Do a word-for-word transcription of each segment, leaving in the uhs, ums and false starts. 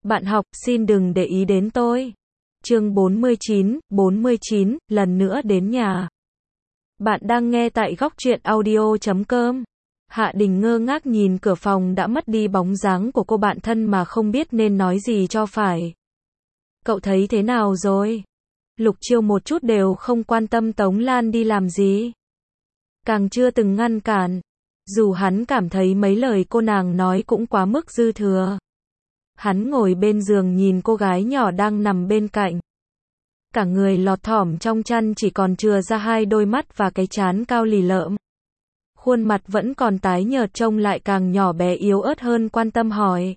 Bạn học, xin đừng để ý đến tôi. Chương bốn mươi chín, bốn mươi chín, lần nữa đến nhà. Bạn đang nghe tại góc truyện audio chấm com. Hạ Đình ngơ ngác nhìn cửa phòng đã mất đi bóng dáng của cô bạn thân mà không biết nên nói gì cho phải. Cậu thấy thế nào rồi? Lục Chiêu một chút đều không quan tâm Tống Lan đi làm gì. Càng chưa từng ngăn cản. Dù hắn cảm thấy mấy lời cô nàng nói cũng quá mức dư thừa. Hắn ngồi bên giường nhìn cô gái nhỏ đang nằm bên cạnh. Cả người lọt thỏm trong chăn chỉ còn chừa ra hai đôi mắt và cái trán cao lì lợm. Khuôn mặt vẫn còn tái nhợt trông lại càng nhỏ bé yếu ớt hơn, quan tâm hỏi.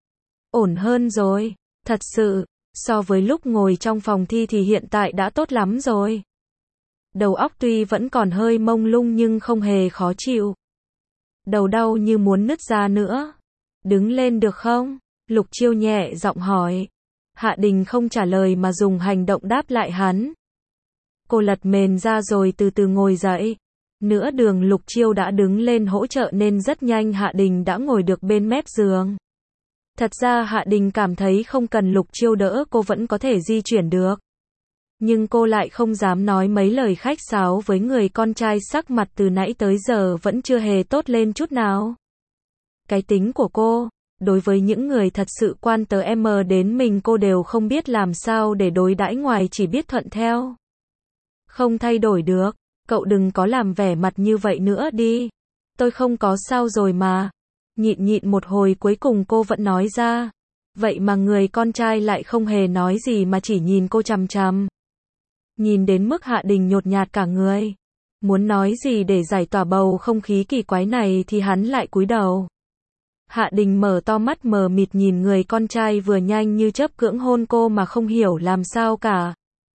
Ổn hơn rồi, thật sự, so với lúc ngồi trong phòng thi thì hiện tại đã tốt lắm rồi. Đầu óc tuy vẫn còn hơi mông lung nhưng không hề khó chịu. Đầu đau như muốn nứt ra nữa. Đứng lên được không? Lục Chiêu nhẹ giọng hỏi. Hạ Đình không trả lời mà dùng hành động đáp lại hắn. Cô lật mền ra rồi từ từ ngồi dậy. Nửa đường Lục Chiêu đã đứng lên hỗ trợ nên rất nhanh Hạ Đình đã ngồi được bên mép giường. Thật ra Hạ Đình cảm thấy không cần Lục Chiêu đỡ cô vẫn có thể di chuyển được. Nhưng cô lại không dám nói mấy lời khách sáo với người con trai sắc mặt từ nãy tới giờ vẫn chưa hề tốt lên chút nào. Cái tính của cô, đối với những người thật sự quan tới em đến mình cô đều không biết làm sao để đối đãi ngoài chỉ biết thuận theo. Không thay đổi được, cậu đừng có làm vẻ mặt như vậy nữa đi. Tôi không có sao rồi mà. Nhịn nhịn một hồi cuối cùng cô vẫn nói ra. Vậy mà người con trai lại không hề nói gì mà chỉ nhìn cô chằm chằm. Nhìn đến mức Hạ Đình nhột nhạt cả người. Muốn nói gì để giải tỏa bầu không khí kỳ quái này thì hắn lại cúi đầu. Hạ Đình mở to mắt mờ mịt nhìn người con trai vừa nhanh như chớp cưỡng hôn cô mà không hiểu làm sao cả.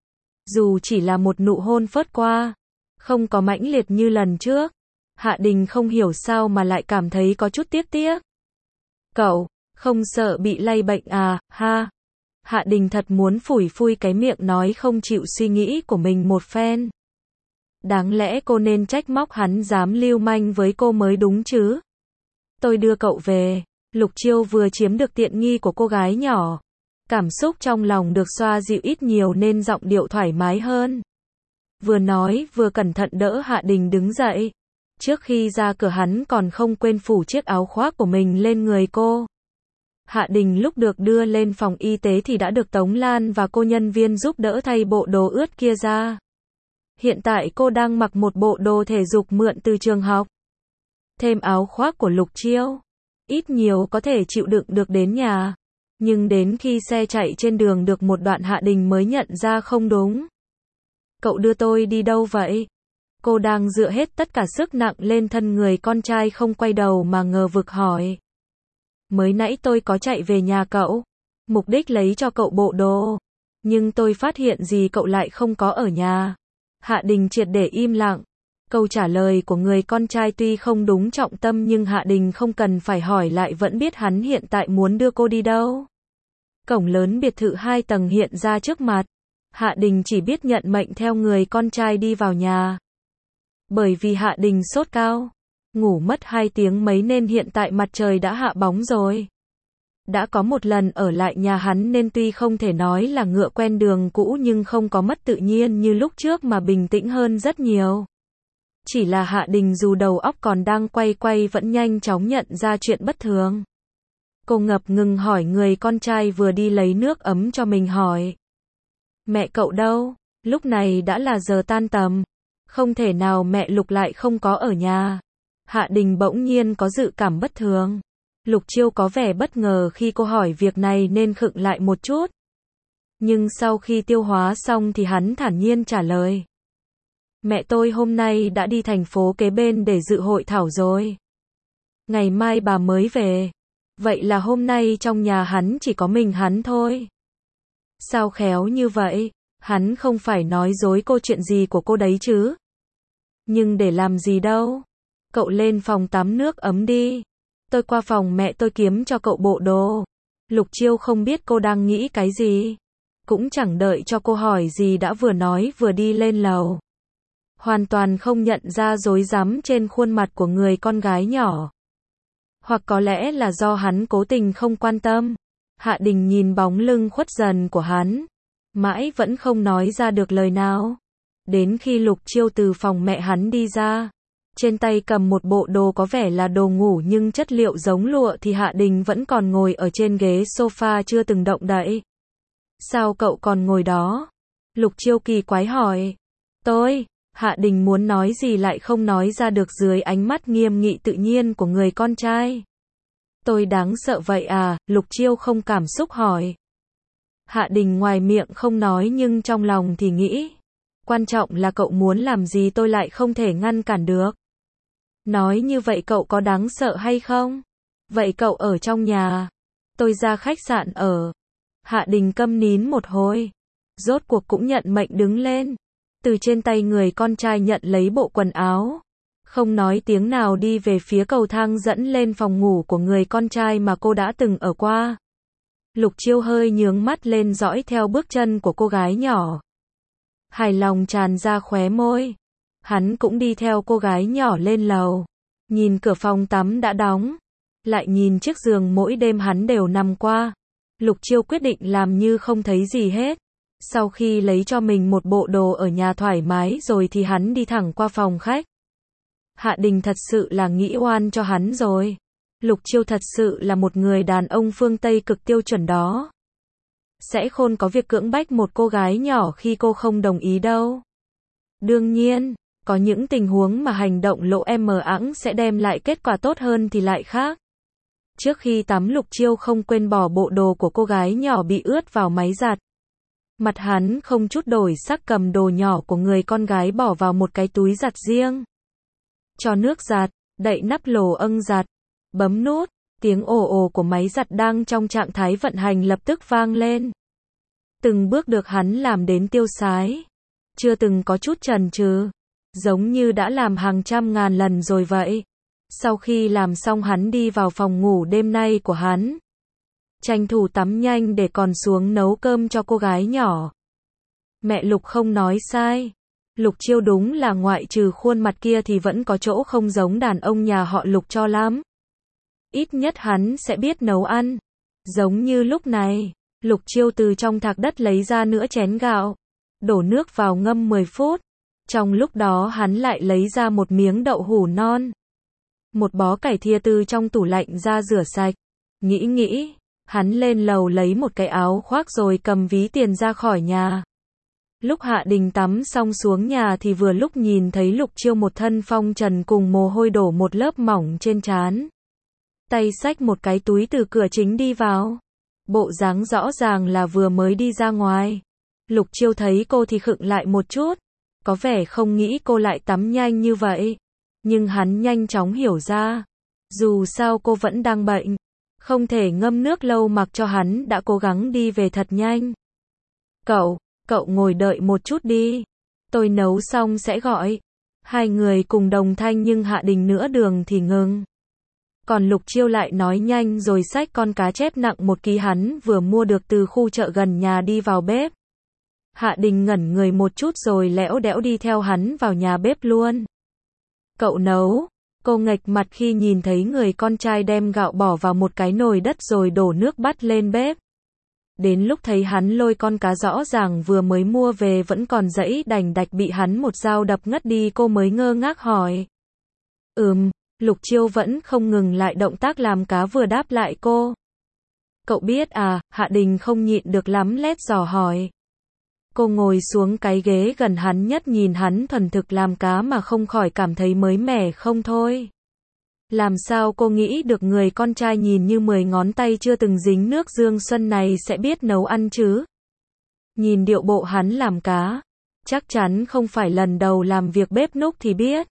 Dù chỉ là một nụ hôn phớt qua, không có mãnh liệt như lần trước. Hạ Đình không hiểu sao mà lại cảm thấy có chút tiếc tiếc. Cậu, không sợ bị lây bệnh à, ha? Hạ Đình thật muốn phủi phui cái miệng nói không chịu suy nghĩ của mình một phen. Đáng lẽ cô nên trách móc hắn dám lưu manh với cô mới đúng chứ. Tôi đưa cậu về. Lục Chiêu vừa chiếm được tiện nghi của cô gái nhỏ. Cảm xúc trong lòng được xoa dịu ít nhiều nên giọng điệu thoải mái hơn. Vừa nói vừa cẩn thận đỡ Hạ Đình đứng dậy. Trước khi ra cửa hắn còn không quên phủ chiếc áo khoác của mình lên người cô. Hạ Đình lúc được đưa lên phòng y tế thì đã được Tống Lan và cô nhân viên giúp đỡ thay bộ đồ ướt kia ra. Hiện tại cô đang mặc một bộ đồ thể dục mượn từ trường học. Thêm áo khoác của Lục Chiêu. Ít nhiều có thể chịu đựng được đến nhà. Nhưng đến khi xe chạy trên đường được một đoạn Hạ Đình mới nhận ra không đúng. Cậu đưa tôi đi đâu vậy? Cô đang dựa hết tất cả sức nặng lên thân người con trai không quay đầu mà ngờ vực hỏi. Mới nãy tôi có chạy về nhà cậu. Mục đích lấy cho cậu bộ đồ. Nhưng tôi phát hiện gì cậu lại không có ở nhà. Hạ Đình triệt để im lặng. Câu trả lời của người con trai tuy không đúng trọng tâm nhưng Hạ Đình không cần phải hỏi lại vẫn biết hắn hiện tại muốn đưa cô đi đâu. Cổng lớn biệt thự hai tầng hiện ra trước mặt. Hạ Đình chỉ biết nhận mệnh theo người con trai đi vào nhà. Bởi vì Hạ Đình sốt cao, ngủ mất hai tiếng mấy nên hiện tại mặt trời đã hạ bóng rồi. Đã có một lần ở lại nhà hắn nên tuy không thể nói là ngựa quen đường cũ nhưng không có mất tự nhiên như lúc trước mà bình tĩnh hơn rất nhiều. Chỉ là Hạ Đình dù đầu óc còn đang quay quay vẫn nhanh chóng nhận ra chuyện bất thường. Cô ngập ngừng hỏi người con trai vừa đi lấy nước ấm cho mình hỏi. Mẹ cậu đâu? Lúc này đã là giờ tan tầm. Không thể nào mẹ Lục lại không có ở nhà. Hạ Đình bỗng nhiên có dự cảm bất thường. Lục Chiêu có vẻ bất ngờ khi cô hỏi việc này nên khựng lại một chút. Nhưng sau khi tiêu hóa xong thì hắn thản nhiên trả lời. Mẹ tôi hôm nay đã đi thành phố kế bên để dự hội thảo rồi. Ngày mai bà mới về. Vậy là hôm nay trong nhà hắn chỉ có mình hắn thôi. Sao khéo như vậy? Hắn không phải nói dối cô chuyện gì của cô đấy chứ? Nhưng để làm gì đâu? Cậu lên phòng tắm nước ấm đi. Tôi qua phòng mẹ tôi kiếm cho cậu bộ đồ. Lục Chiêu không biết cô đang nghĩ cái gì. Cũng chẳng đợi cho cô hỏi gì đã vừa nói vừa đi lên lầu. Hoàn toàn không nhận ra rối rắm trên khuôn mặt của người con gái nhỏ. Hoặc có lẽ là do hắn cố tình không quan tâm. Hạ Đình nhìn bóng lưng khuất dần của hắn, mãi vẫn không nói ra được lời nào. Đến khi Lục Chiêu từ phòng mẹ hắn đi ra, trên tay cầm một bộ đồ có vẻ là đồ ngủ nhưng chất liệu giống lụa thì Hạ Đình vẫn còn ngồi ở trên ghế sofa chưa từng động đậy. Sao cậu còn ngồi đó? Lục Chiêu kỳ quái hỏi. Tôi, Hạ Đình muốn nói gì lại không nói ra được dưới ánh mắt nghiêm nghị tự nhiên của người con trai. Tôi đáng sợ vậy à? Lục Chiêu không cảm xúc hỏi. Hạ Đình ngoài miệng không nói nhưng trong lòng thì nghĩ. Quan trọng là cậu muốn làm gì tôi lại không thể ngăn cản được. Nói như vậy cậu có đáng sợ hay không? Vậy cậu ở trong nhà. Tôi ra khách sạn ở. Hạ Đình câm nín một hồi. Rốt cuộc cũng nhận mệnh đứng lên. Từ trên tay người con trai nhận lấy bộ quần áo. Không nói tiếng nào đi về phía cầu thang dẫn lên phòng ngủ của người con trai mà cô đã từng ở qua. Lục Chiêu hơi nhướng mắt lên dõi theo bước chân của cô gái nhỏ. Hài lòng tràn ra khóe môi. Hắn cũng đi theo cô gái nhỏ lên lầu. Nhìn cửa phòng tắm đã đóng. Lại nhìn chiếc giường mỗi đêm hắn đều nằm qua. Lục Chiêu quyết định làm như không thấy gì hết. Sau khi lấy cho mình một bộ đồ ở nhà thoải mái rồi thì hắn đi thẳng qua phòng khách. Hạ Đình thật sự là nghĩ oan cho hắn rồi. Lục Chiêu thật sự là một người đàn ông phương Tây cực tiêu chuẩn đó. Sẽ khôn có việc cưỡng bách một cô gái nhỏ khi cô không đồng ý đâu. Đương nhiên, có những tình huống mà hành động lỗ em mờ ẵng sẽ đem lại kết quả tốt hơn thì lại khác. Trước khi tắm Lục Chiêu không quên bỏ bộ đồ của cô gái nhỏ bị ướt vào máy giặt. Mặt hắn không chút đổi sắc cầm đồ nhỏ của người con gái bỏ vào một cái túi giặt riêng. Cho nước giặt, đậy nắp lồ âng giặt, bấm nút, tiếng ồ ồ của máy giặt đang trong trạng thái vận hành lập tức vang lên. Từng bước được hắn làm đến tiêu sái, chưa từng có chút chần chừ, giống như đã làm hàng trăm ngàn lần rồi vậy. Sau khi làm xong hắn đi vào phòng ngủ đêm nay của hắn. Tranh thủ tắm nhanh để còn xuống nấu cơm cho cô gái nhỏ. Mẹ Lục không nói sai. Lục Chiêu đúng là ngoại trừ khuôn mặt kia thì vẫn có chỗ không giống đàn ông nhà họ Lục cho lắm. Ít nhất hắn sẽ biết nấu ăn. Giống như lúc này, Lục Chiêu từ trong thạc đất lấy ra nửa chén gạo. Đổ nước vào ngâm mười phút. Trong lúc đó hắn lại lấy ra một miếng đậu hũ non. Một bó cải thìa từ trong tủ lạnh ra rửa sạch. Nghĩ nghĩ, hắn lên lầu lấy một cái áo khoác rồi cầm ví tiền ra khỏi nhà. Lúc Hạ Đình tắm xong xuống nhà thì vừa lúc nhìn thấy Lục Chiêu một thân phong trần cùng mồ hôi đổ một lớp mỏng trên trán. Tay xách một cái túi từ cửa chính đi vào. Bộ dáng rõ ràng là vừa mới đi ra ngoài. Lục Chiêu thấy cô thì khựng lại một chút. Có vẻ không nghĩ cô lại tắm nhanh như vậy. Nhưng hắn nhanh chóng hiểu ra. Dù sao cô vẫn đang bệnh. Không thể ngâm nước lâu mặc cho hắn đã cố gắng đi về thật nhanh. Cậu, cậu ngồi đợi một chút đi. Tôi nấu xong sẽ gọi. Hai người cùng đồng thanh nhưng Hạ Đình nửa đường thì ngừng. Còn Lục Chiêu lại nói nhanh rồi xách con cá chép nặng một ký hắn vừa mua được từ khu chợ gần nhà đi vào bếp. Hạ Đình ngẩn người một chút rồi lẽo đẽo đi theo hắn vào nhà bếp luôn. Cậu nấu. Cô nghệch mặt khi nhìn thấy người con trai đem gạo bỏ vào một cái nồi đất rồi đổ nước bắt lên bếp. Đến lúc thấy hắn lôi con cá rõ ràng vừa mới mua về vẫn còn dẫy đành đạch bị hắn một dao đập ngất đi cô mới ngơ ngác hỏi. Ừm, Lục Chiêu vẫn không ngừng lại động tác làm cá vừa đáp lại cô. Cậu biết à, Hạ Đình không nhịn được lắm lét dò hỏi. Cô ngồi xuống cái ghế gần hắn nhất nhìn hắn thuần thực làm cá mà không khỏi cảm thấy mới mẻ không thôi. Làm sao cô nghĩ được người con trai nhìn như mười ngón tay chưa từng dính nước dương xuân này sẽ biết nấu ăn chứ? Nhìn điệu bộ hắn làm cá, chắc chắn không phải lần đầu làm việc bếp núc thì biết.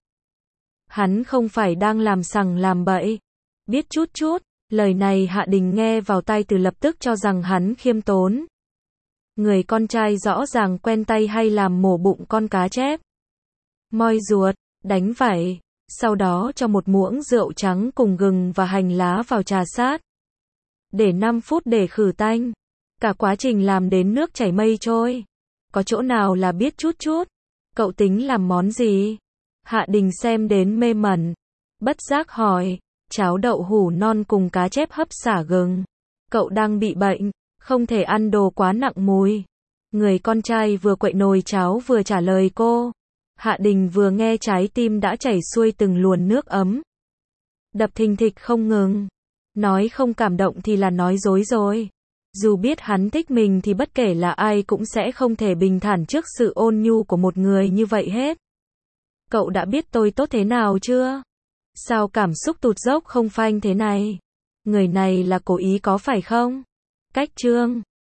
Hắn không phải đang làm sằng làm bậy. Biết chút chút, lời này Hạ Đình nghe vào tai từ lập tức cho rằng hắn khiêm tốn. Người con trai rõ ràng quen tay hay làm mổ bụng con cá chép. Moi ruột, đánh vảy, sau đó cho một muỗng rượu trắng cùng gừng và hành lá vào trà sát. Để năm phút để khử tanh. Cả quá trình làm đến nước chảy mây trôi. Có chỗ nào là biết chút chút. Cậu tính làm món gì? Hạ Đình xem đến mê mẩn. Bất giác hỏi. Cháo đậu hũ non cùng cá chép hấp xả gừng. Cậu đang bị bệnh, không thể ăn đồ quá nặng mùi. Người con trai vừa quậy nồi cháo vừa trả lời cô. Hạ Đình vừa nghe trái tim đã chảy xuôi từng luồn nước ấm. Đập thình thịch không ngừng. Nói không cảm động thì là nói dối rồi. Dù biết hắn thích mình thì bất kể là ai cũng sẽ không thể bình thản trước sự ôn nhu của một người như vậy hết. Cậu đã biết tôi tốt thế nào chưa? Sao cảm xúc tụt dốc không phanh thế này? Người này là cố ý có phải không? Cách chương